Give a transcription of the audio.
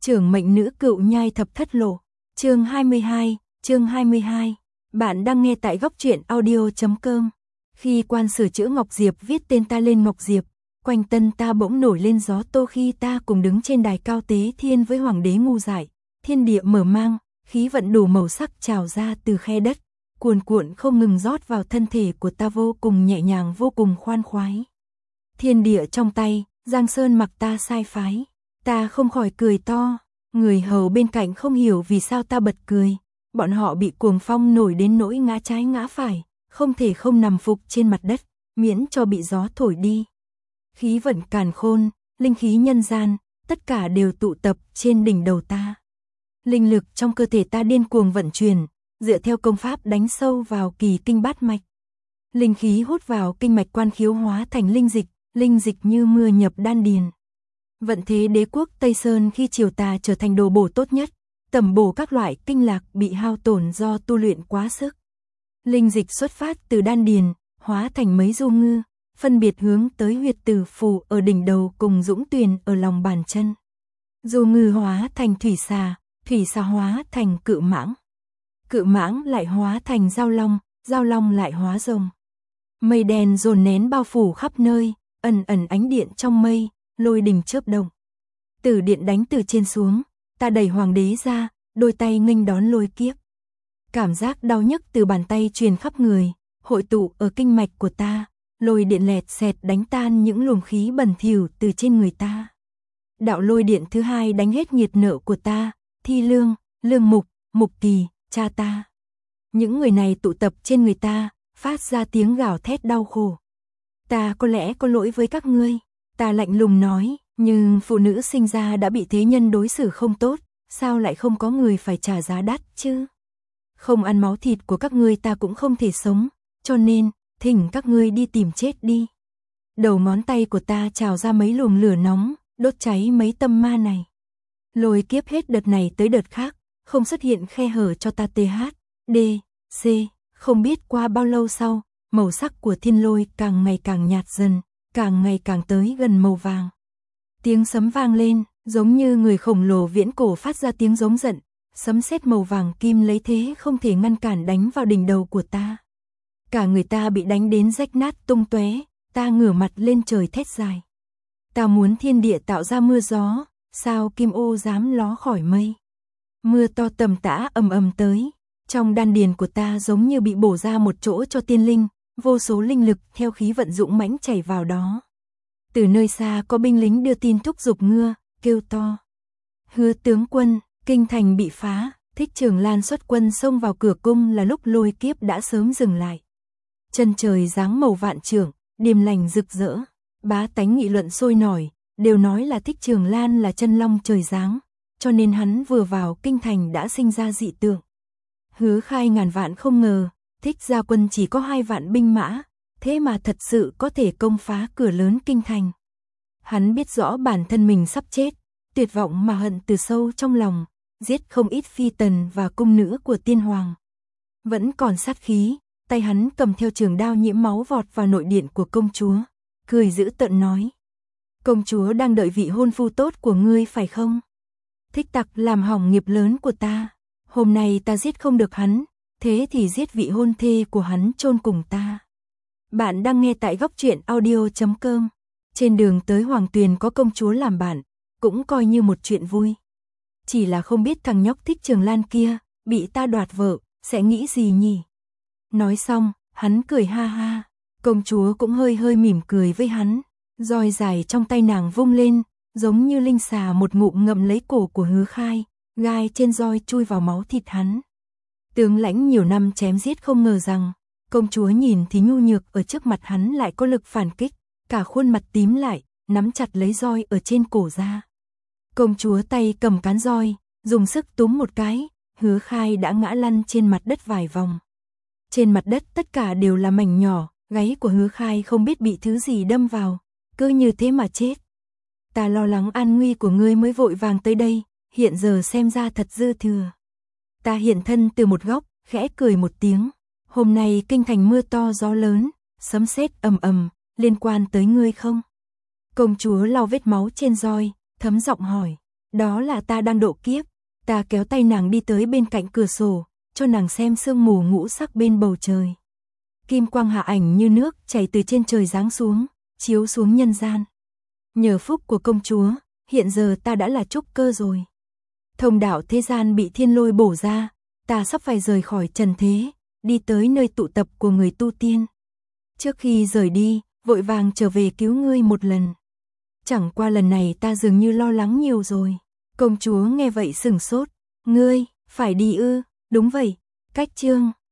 Trưởng mệnh nữ cựu nhai thập thất lộ. Chương 22. Bạn đang nghe tại góc truyện audio.com. Khi quan sửa chữa Ngọc Diệp viết tên ta lên Ngọc Diệp, quanh tân ta bỗng nổi lên gió tô khi ta cùng đứng trên đài cao tế thiên với hoàng đế ngu dại. Thiên địa mở mang, khí vận đủ màu sắc trào ra từ khe đất, cuồn cuộn không ngừng rót vào thân thể của ta vô cùng nhẹ nhàng, vô cùng khoan khoái. Thiên địa trong tay, Giang Sơn mặc ta sai phái. Ta không khỏi cười to, người hầu bên cạnh không hiểu vì sao ta bật cười. Bọn họ bị cuồng phong nổi đến nỗi ngã trái ngã phải, không thể không nằm phục trên mặt đất, miễn cho bị gió thổi đi. Khí vận càn khôn, linh khí nhân gian, tất cả đều tụ tập trên đỉnh đầu ta. Linh lực trong cơ thể ta điên cuồng vận chuyển, dựa theo công pháp đánh sâu vào kỳ kinh bát mạch. Linh khí hút vào kinh mạch quan khiếu hóa thành linh dịch như mưa nhập đan điền. Vận thế đế quốc Tây Sơn khi triều ta trở thành đồ bổ tốt nhất, tẩm bổ các loại kinh lạc bị hao tổn do tu luyện quá sức. Linh dịch xuất phát từ đan điền, hóa thành mấy du ngư, phân biệt hướng tới huyệt tử phù ở đỉnh đầu cùng dũng tuyền ở lòng bàn chân. Du ngư hóa thành thủy xà hóa thành cự mãng lại hóa thành giao long lại hóa rồng. Mây đen dồn nén bao phủ khắp nơi, ẩn ẩn ánh điện trong mây, lôi đình chớp động. Tử điện đánh từ trên xuống, ta đẩy hoàng đế ra, đôi tay nghênh đón lôi kiếp. Cảm giác đau nhức từ bàn tay truyền khắp người, hội tụ ở kinh mạch của ta, lôi điện lẹt xẹt đánh tan những luồng khí bẩn thỉu từ trên người ta. Đạo lôi điện thứ hai đánh hết nhiệt nợ của ta, Thi Lương, Lương Mục, Mục Kỳ, cha ta. Những người này tụ tập trên người ta, phát ra tiếng gào thét đau khổ. Ta có lẽ có lỗi với các ngươi, ta lạnh lùng nói, nhưng phụ nữ sinh ra đã bị thế nhân đối xử không tốt, sao lại không có người phải trả giá đắt chứ? Không ăn máu thịt của các ngươi ta cũng không thể sống, cho nên, thỉnh các ngươi đi tìm chết đi. Đầu ngón tay của ta trào ra mấy luồng lửa nóng, đốt cháy mấy tâm ma này. Lôi kiếp hết đợt này tới đợt khác, không xuất hiện khe hở cho ta D, C, không biết qua bao lâu sau, màu sắc của thiên lôi càng ngày càng nhạt dần, càng ngày càng tới gần màu vàng. Tiếng sấm vang lên, giống như người khổng lồ viễn cổ phát ra tiếng giống giận, sấm sét màu vàng kim lấy thế không thể ngăn cản đánh vào đỉnh đầu của ta. Cả người ta bị đánh đến rách nát tung tóe, ta ngửa mặt lên trời thét dài. Ta muốn thiên địa tạo ra mưa gió, sao kim ô dám ló khỏi mây. Mưa to tầm tã ầm ầm tới, trong đan điền của ta giống như bị bổ ra một chỗ cho tiên linh, vô số linh lực theo khí vận dũng mãnh chảy vào đó. Từ nơi xa có binh lính đưa tin thúc giục ngựa, kêu to. Hứa tướng quân, kinh thành bị phá, Thích Trường Lan xuất quân xông vào cửa cung là lúc lôi kiếp đã sớm dừng lại. Chân trời dáng màu vạn trượng, điềm lành rực rỡ, bá tánh nghị luận sôi nổi, đều nói là Thích Trường Lan là chân long trời giáng, cho nên hắn vừa vào kinh thành đã sinh ra dị tượng. Hứa Khai ngàn vạn không ngờ, Thích gia quân chỉ có 2 vạn binh mã, thế mà thật sự có thể công phá cửa lớn kinh thành. Hắn biết rõ bản thân mình sắp chết, tuyệt vọng mà hận từ sâu trong lòng, giết không ít phi tần và cung nữ của tiên hoàng. Vẫn còn sát khí, tay hắn cầm theo trường đao nhiễm máu vọt vào nội điện của công chúa, cười dữ tợn nói. Công chúa đang đợi vị hôn phu tốt của ngươi phải không? Thích tặc làm hỏng nghiệp lớn của ta, hôm nay ta giết không được hắn, thế thì giết vị hôn thê của hắn chôn cùng ta. Bạn đang nghe tại góc truyện audio.com. Trên đường tới Hoàng Tuyền có công chúa làm bạn, cũng coi như một chuyện vui. Chỉ là không biết thằng nhóc Thích Trường Lan kia, bị ta đoạt vợ, sẽ nghĩ gì nhỉ? Nói xong, hắn cười ha ha, công chúa cũng hơi mỉm cười với hắn, roi dài trong tay nàng vung lên, giống như linh xà một ngụm ngậm lấy cổ của Hứa Khai, gai trên roi chui vào máu thịt hắn. Tướng lãnh nhiều năm chém giết không ngờ rằng, công chúa nhìn thì nhu nhược ở trước mặt hắn lại có lực phản kích, cả khuôn mặt tím lại, nắm chặt lấy roi ở trên cổ ra. Công chúa tay cầm cán roi, dùng sức túm một cái, Hứa Khai đã ngã lăn trên mặt đất vài vòng. Trên mặt đất tất cả đều là mảnh nhỏ, gáy của Hứa Khai không biết bị thứ gì đâm vào, cứ như thế mà chết. Ta lo lắng an nguy của ngươi mới vội vàng tới đây, hiện giờ xem ra thật dư thừa. Ta hiện thân từ một góc, khẽ cười một tiếng. Hôm nay kinh thành mưa to gió lớn, sấm sét ầm ầm, liên quan tới ngươi không? Công chúa lau vết máu trên roi, thấm giọng hỏi. Đó là ta đang độ kiếp. Ta kéo tay nàng đi tới bên cạnh cửa sổ, cho nàng xem sương mù ngũ sắc bên bầu trời. Kim quang hạ ảnh như nước chảy từ trên trời giáng xuống, chiếu xuống nhân gian. Nhờ phúc của công chúa, hiện giờ ta đã là trúc cơ rồi. Thông đạo thế gian bị thiên lôi bổ ra, ta sắp phải rời khỏi trần thế, đi tới nơi tụ tập của người tu tiên. Trước khi rời đi, vội vàng trở về cứu ngươi một lần. Chẳng qua lần này ta dường như lo lắng nhiều rồi. Công chúa nghe vậy sửng sốt. Ngươi, phải đi ư? Đúng vậy. Cách chương